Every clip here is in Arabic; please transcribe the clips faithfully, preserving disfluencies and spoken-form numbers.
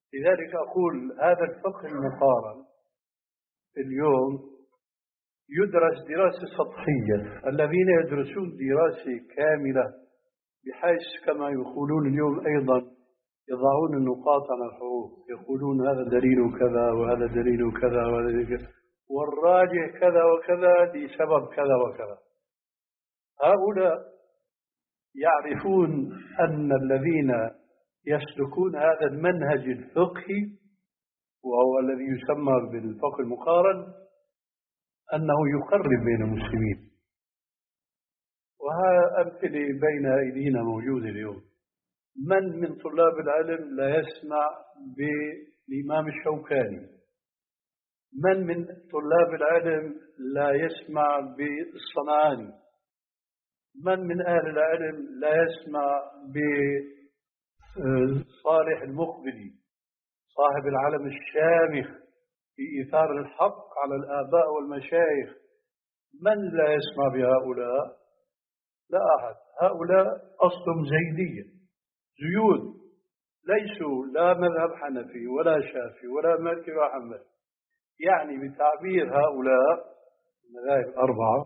لذلك أقول هذا الفقه المقارن اليوم يدرس دراسة سطحية. الذين يدرسون دراسة كاملة بحيث كما يقولون اليوم أيضا يضعون النقاط على الحروف، يقولون هذا دليل كذا وهذا دليل كذا وهذا دليل كذا والراجح كذا وكذا لسبب كذا وكذا. هؤلاء يعرفون أن الذين يسلكون هذا المنهج الفقهي وهو الذي يسمى بالفقه المقارن أنه يقرب بين المسلمين. وها أمثلة بين أيدينا موجودة اليوم. من من طلاب العلم لا يسمع بالإمام الشوكاني؟ من من طلاب العلم لا يسمع بالصنعاني؟ من من أهل العلم لا يسمع بصالح المقبلي صاحب العلم الشامخ في إيثار الحق على الآباء والمشايخ؟ من لا يسمع بهؤلاء؟ لا أحد. هؤلاء أصلهم زيدية، زيود، ليسوا لا مذهب حنفي ولا شافعي ولا مالكي ولا حنبلي. يعني بتعبير هؤلاء المذاهب الأربعة،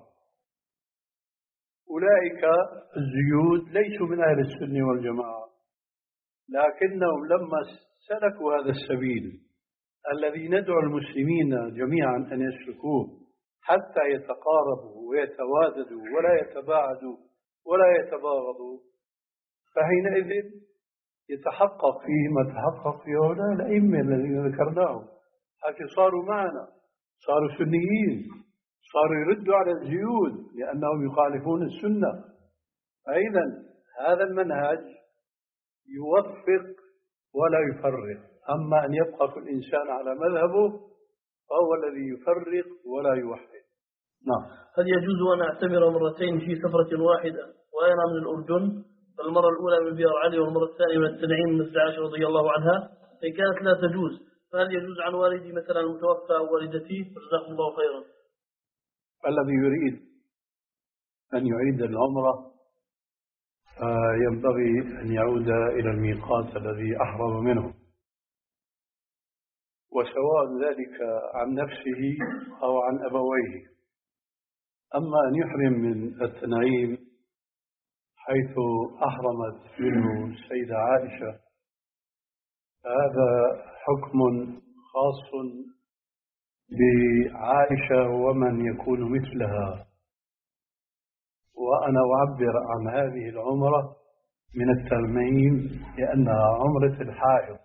أولئك الزيود ليسوا من أهل السنة والجماعة، لكنهم لما سلكوا هذا السبيل الذي ندعو المسلمين جميعا أن يسلكوه حتى يتقاربوا ويتواددوا ولا يتباعدوا ولا يتباغضوا، فحينئذ يتحقق فيه ما تحقق فيه هؤلاء الأئمة الذين ذكرناهم، حتى صاروا معنا، صاروا سنيين، صاروا يردوا على الزيود لأنهم يخالفون السنة. فإذا هذا المنهج يوفق ولا يفرق. أما أن يبقى كل إنسان على مذهبه فهو الذي يفرق ولا يوحد. نعم. هل يجوز أن أعتمر مرتين في سفرة واحدة وأنا من الأردن؟ المرة الأولى من بئر علي والمرة الثانية من التنعيم من عائشة رضي الله عنها. إن كانت لا تجوز فهل يجوز عن والدي مثلا المتوفى أو والدتي؟ جزاكم الله خيرا. الذي يريد أن يعيد العمرة ينبغي أن يعود إلى الميقات الذي أحرم منه، وسواء ذلك عن نفسه أو عن أبويه. أما أن يحرم من التنعيم حيث أحرمت منه السيدة عائشة هذا حكم خاص بعائشة ومن يكون مثلها، وأنا أعبر عن هذه العمرة من التنعيم لأنها عمرة الحائض،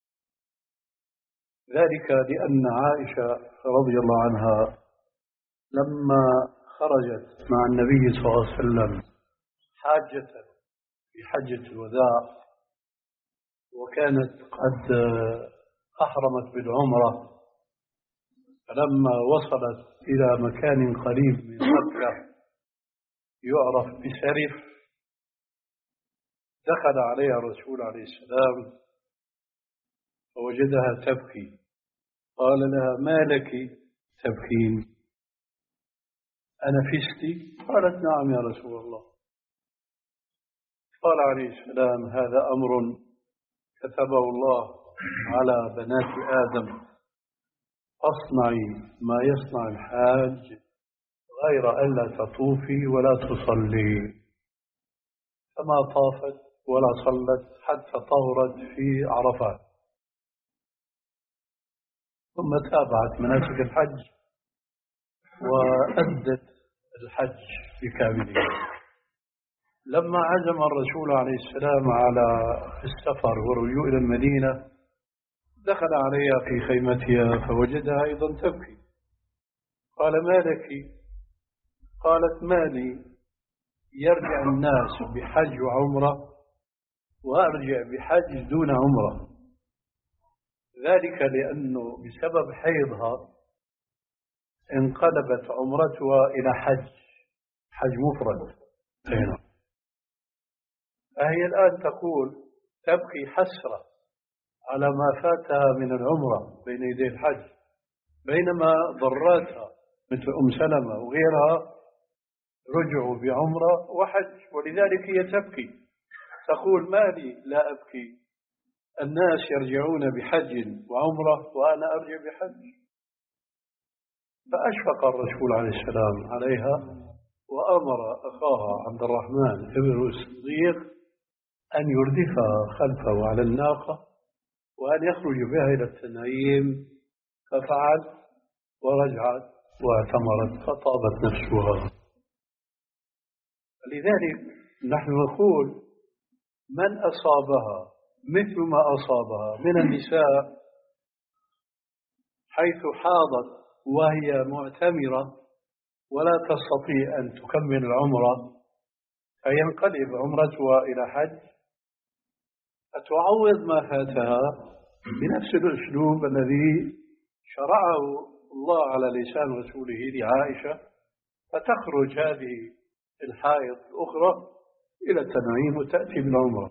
ذلك لأن عائشة رضي الله عنها لما خرجت مع النبي صلى الله عليه وسلم حاجة في حجة الوداع وكانت قد أحرمت بالعمرة، فلما وصلت إلى مكان قريب من مكة يعرف بسرف دخل عليها الرسول عليه السلام فوجدها تبكي، قال لها ما لك تبكين؟ أنفستي؟ قالت نعم يا رسول الله. قال عليه السلام هذا أمر كتبه الله على بنات آدم، اصنعي ما يصنع الحاج غير ألا تطوفي ولا تصلي. فما طافت ولا صلت حتى طهرت في عرفات، ثم تابعت مناسك الحج وأدت الحج بكامله. لما عزم الرسول عليه السلام على السفر والرجوع إلى المدينة دخل عليها في خيمتها فوجدها أيضا تبكي، قال ما لك؟ قالت ما لي يرجع الناس بحج وعمرة وأرجع بحج دون عمرة؟ ذلك لأنه بسبب حيضها انقلبت عمرتها إلى حج حج مفرد. هنا فهي الآن تقول تبكي حسرة على ما فاتها من العمرة بين يدي الحج، بينما ضراتها مثل أم سلمة وغيرها رجعوا بعمرة وحج، ولذلك هي تبكي تقول ما لي لا أبكي الناس يرجعون بحج وعمرة وأنا أرجع بحج. فأشفق الرسول عليه السلام عليها وأمر أخاها عبد الرحمن ابن الصديق أن يردفها خلفه على الناقة وأن يخرج بها إلى التنعيم، ففعل ورجعت واعتمرت فطابت نفسها. لذلك نحن نقول من أصابها مثل ما أصابها من النساء حيث حاضت وهي معتمرة ولا تستطيع أن تكمل العمرة فينقلب عمرتها إلى حج، فتعوض ما فاتها بنفس الأسلوب الذي شرعه الله على لسان رسوله لعائشة، فتخرج هذه الحائض الأخرى إلى التنعيم وتأتي بالعمرة.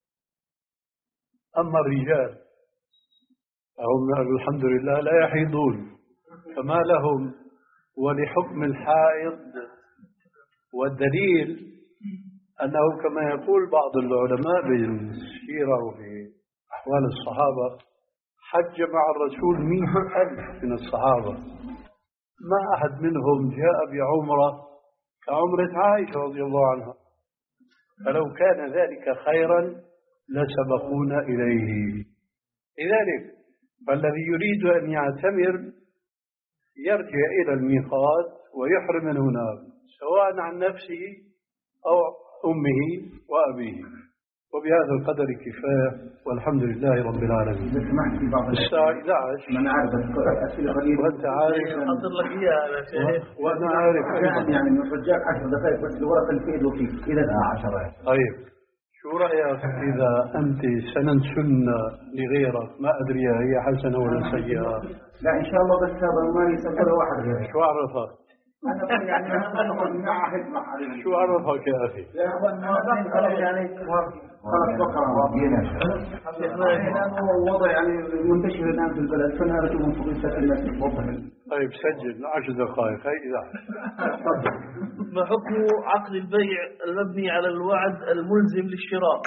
أما الرجال فهم الحمد لله لا يحيضون، فما لهم ولحكم الحائض. والدليل أنه كما يقول بعض العلماء بالسيرة وفي أحوال الصحابة حج مع الرسول مئة ألف من الصحابة، ما أحد منهم جاء بعمرة كعمرة عائشة رضي الله عنها، فلو كان ذلك خيرا لسبقونا إليه. لذلك فالذي يريد أن يعتمر يرجع إلى الميقات ويحرم من هناك سواء عن نفسه أو أمه وأبيه. وبهذا القدر كفاية والحمد لله رب العالمين. الساعة إحدى عشر من عارف أسئلة قليلة وأنت عارف أحضر لك إياها يا شيخ. وأنا عارف يعني من الرجال عشر دقائق بس الورقة الفئد وفيه إذا عشرة. طيب شو رأيك إذا أنت سنن سنة لغيرك ما أدري هي حسنة ولا سيئة؟ لا إن شاء الله بس هذا ما يسبب واحد غيره. شو عرفك؟ أنا يعني أنا معاهد مع شو عرفك يا أخي؟ يا أخوان ما يعني خلاص بقرة لأنه وضع يعني منتشر الآن في البلد فنهارة من فضيلة الناس وضع. طيب سجل عشر دقائق هاي إذا ما حكم عقد البيع المبني على الوعد الملزم للشراء؟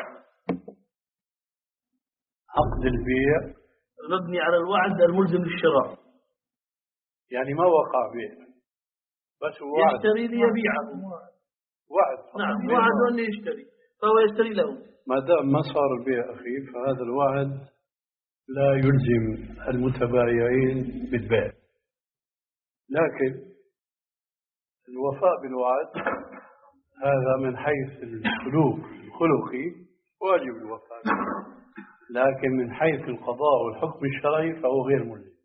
عقد البيع المبني على الوعد الملزم للشراء يعني ما وقع بيع بس هو وعد يشتري ليبيعه. وعد نعم وعد أن يشتري فهو يشتري له. ما دام ما صار البيع أخي فهذا الوعد لا يلزم المتبايعين بالبيع، لكن الوفاء بالوعد هذا من حيث السلوك الخلقي واجب الوفاء، لكن من حيث القضاء والحكم الشرعي فهو غير ملزم.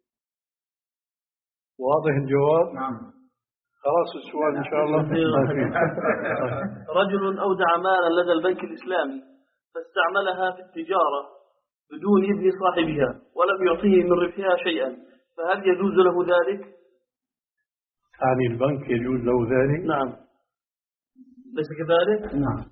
واضح الجواب؟ نعم. خلاص السؤال إن شاء الله. رجل أودع مالا لدى البنك الإسلامي فاستعملها في التجارة بدون إذن صاحبها ولم يعطيه من ربحها شيئا، فهل يجوز له ذلك؟ يعني البنك يجوز له ذلك؟ نعم ليس كذلك؟ نعم.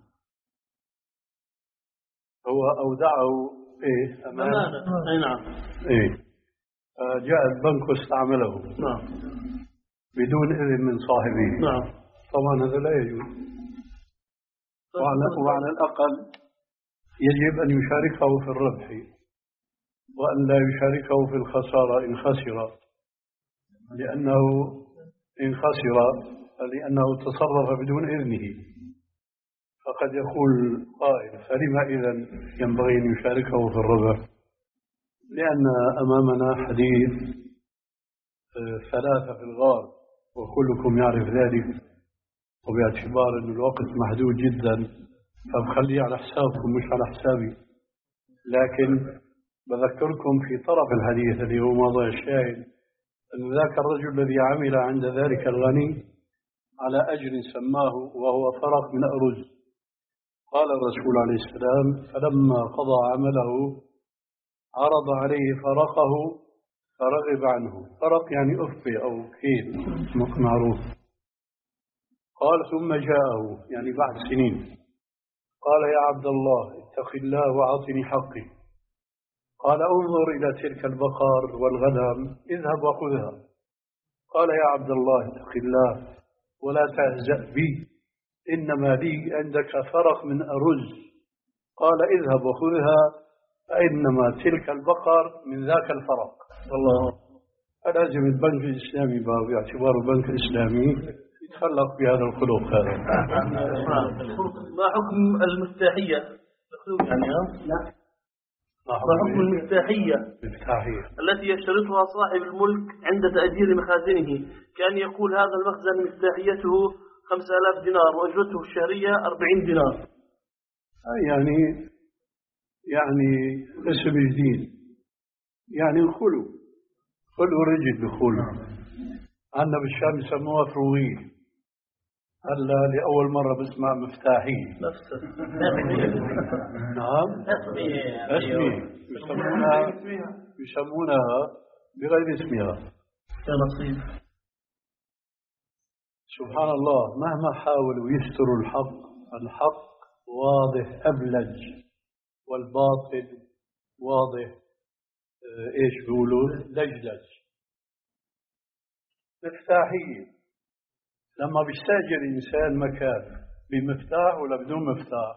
هو أودعه إيه أمانة. أمانة. أي نعم. إيه جاء البنك واستعمله نعم بدون إذن من صاحبه. نعم طبعا هذا لا يجوز، وعلى, وعلى الأقل يجب أن يشاركه في الربح وأن لا يشاركه في الخسارة إن خسر، لأنه إن خسر لأنه تصرف بدون إذنه، فقد يقول قائل فلما إذن ينبغي أن يشاركه في الربح؟ لأن أمامنا حديث ثلاثة في الغار وكلكم يعرف ذلك، وباعتبار أن الوقت محدود جدا فبخليه على حسابكم مش على حسابي، لكن بذكركم في طرف الحديث اللي هو موضوع الشاهد أن ذاك الرجل الذي عمل عند ذلك الغني على أجر سماه وهو فرق من أرز، قال الرسول عليه السلام فلما قضى عمله عرض عليه فرقه فرغب عنه. فرق يعني أفي أو كيل معروف. قال ثم جاءه يعني بعد سنين قال يا عبد الله اتق الله وأعطني حقي. قال انظر إلى تلك البقر والغنم اذهب وخذها. قال يا عبد الله اتق الله ولا تهزأ بي إنما لي عندك فرق من أرز. قال اذهب وخذها فإنما تلك البقر من ذاك الفرق. والله فلازم البنك الإسلامي باعتباره البنك الإسلامي يتخلق بهذا الخلق هذا. ما حكم المفتاحية؟ يعني لا ما حكم المفتاحية التي يشترطها صاحب الملك عند تأجير مخازنه، كان يقول هذا المخزن مفتاحيته خمسة آلاف دينار وأجرته الشهرية أربعين دينار. يعني يعني اسم جديد، يعني الخلو، خلو الرجل بخلو. عندنا بالشام يسموها فروغية، هلا لأول مرة بسمع مفتاحية. نعم اسمي يسمونها يسمونها بغير اسمها. كنصيب. سبحان الله، مهما حاولوا يستروا الحق، الحق واضح أبلج والباطل واضح ايش بيقولوا لجلج. مفتاحية لما بيستأجر إنسان مكان بمفتاح ولا بدون مفتاح؟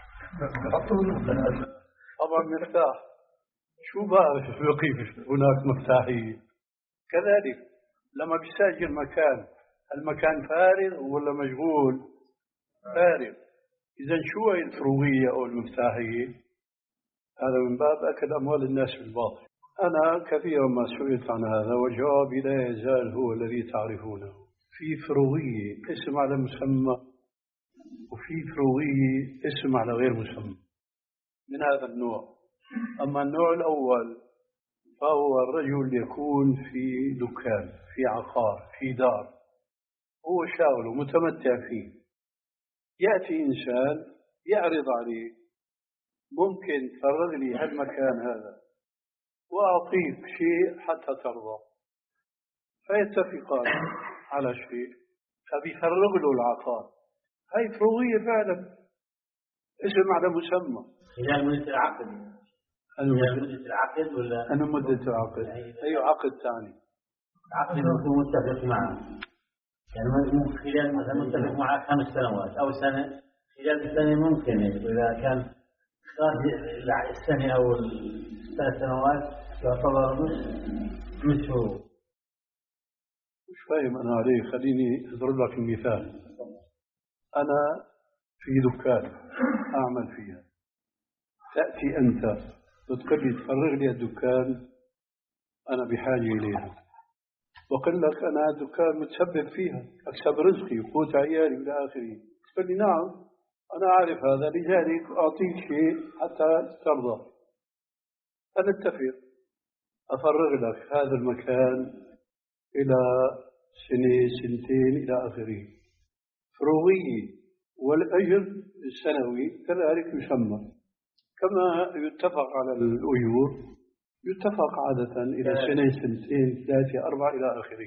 طبعا مفتاح. شو بقى كيف هناك مفتاحية؟ كذلك لما بيستأجر مكان، المكان فارغ ولا مشغول؟ فارغ. إذا شو هي الفروغية أو المفتاحية؟ هذا من باب أكل أموال الناس بالباطل. أنا كثيرا ما سئلت عن هذا وجوابي لا يزال هو الذي تعرفونه. في فروغية اسم على مسمى، وفي فروغية اسم على غير مسمى من هذا النوع. أما النوع الأول فهو الرجل يكون في دكان، في عقار، في دار، هو شاغل ومتمتع فيه. يأتي إنسان يعرض عليه ممكن تفرغ لي هالمكان هذا وأعطيك شيء حتى ترضى، فيتفقان على شيء فبيفرغ له العقار. هاي فروغية فعلا، اسم على مسمى. خلال مدة العقد. خلال مدة العقد ولا؟ أنا مدة العقد. أي عقد ثاني؟ عقد يكون متفق معه. يعني ممكن خلال مثلا متفق معه خمس سنوات أو سنة، خلال السنة ممكن إذا كان خارج السنة أو الثلاث سنوات يعتبر مش فروغ. مش فاهم أنا عليه. خليني أضرب لك المثال. أنا في دكان أعمل فيها، تأتي أنت تقول لي تفرغ لي الدكان، أنا بحاجة إليها، وقل لك أنا دكان متسبب فيها، أكسب رزقي وقوت عيالي إلى آخره. تقول لي نعم أنا أعرف هذا، لذلك أعطيك شيء حتى ترضى. أنا أتفق أفرغ لك هذا المكان إلى سنة سنتين إلى آخره. فروغية. والأجر السنوي كذلك يسمى، كما يتفق على الأجور يتفق عادة إلى سنة سنتين ثلاثة أربعة إلى آخره.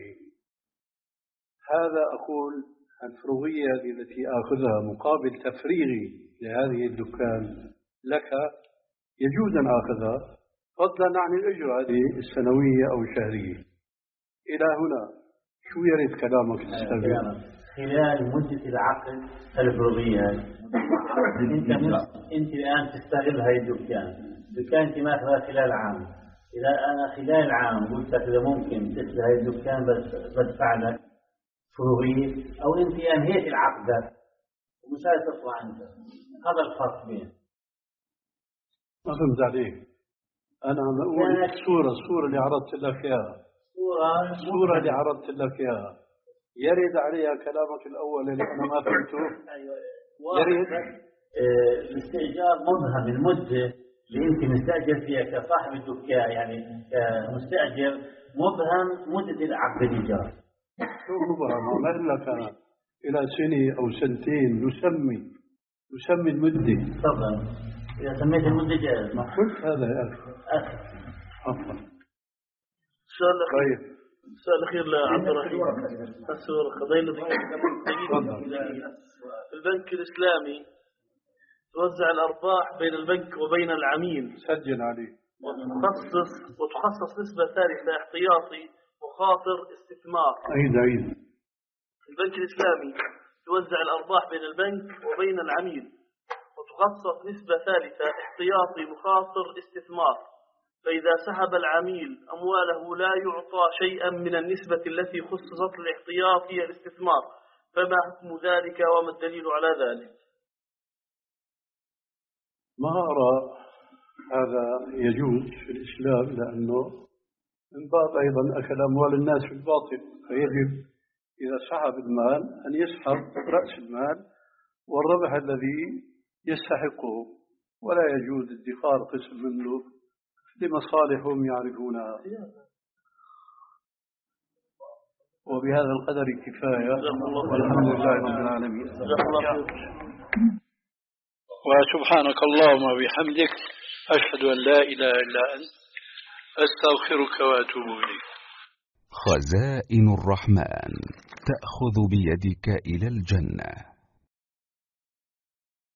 هذا أقول الفروغية التي آخذها مقابل تفريغي لهذه الدكان لك يجوز أن آخذها، فضلا عن الأجر هذه السنوية أو الشهرية. إلى هنا شو يريد كلامك السابق؟ خلال مدة العقد الفروغية انت انت الآن تستغل هاي الدكان، دكان انت ماخذها خلال عام. إذا أنا خلال عام قلت لك إذا ممكن تسلي هاي الدكان بس بدفع لك فروغية، أو أنت أنهيت العقد ومش عايز تطلع عنده، هذا الفرق بين. ما فهمت عليك. أنا عم أقول الصورة الصورة اللي عرضت لك إياها، صورة الصورة اللي عرضت لك إياها يرد عليها كلامك الأول اللي أنا ما فهمته. يرد الاستئجار مبهم، المدة اللي أنت مستأجر فيها كصاحب الدكان يعني كمستأجر مبهم مدة العقد الإيجار. شو مبهم؟ ما أقول لك أنا إلى سنة أو سنتين نسمي نسمي المدة. تفضل. إذا سميت المدة جائز. ما قلت هذا يا أخي. عفوا. السؤال الأخير. طيب. السؤال الأخير لعبد الرحيم. السؤال قضينا في البنك الإسلامي توزع الأرباح بين البنك وبين العميل. سجل عليه. وتخصص وتخصص نسبة ثالثة احتياطي مخاطر استثمار. عيد عيد. البنك الإسلامي توزع الأرباح بين البنك وبين العميل خصص نسبة ثالثة احتياطي مخاطر استثمار، فإذا سحب العميل أمواله لا يعطى شيئا من النسبة التي خصصت الاحتياطي الاستثمار، فما حكم ذلك وما الدليل على ذلك؟ ما أرى هذا يجوز في الإسلام، لأنه من باب أيضا أكل أموال الناس بالباطل، فيجب إذا سحب المال أن يسحب رأس المال والربح الذي يستحقه، ولا يجوز ادخار قسم منه لمصالحهم يعرفونها. وبهذا القدر كفاية، والحمد لله رب العالمين. وسبحانك اللهم وبحمدك أشهد أن لا إله إلا أنت أستغفرك وأتوب إليك. خزائن الرحمن تأخذ بيدك إلى الجنة.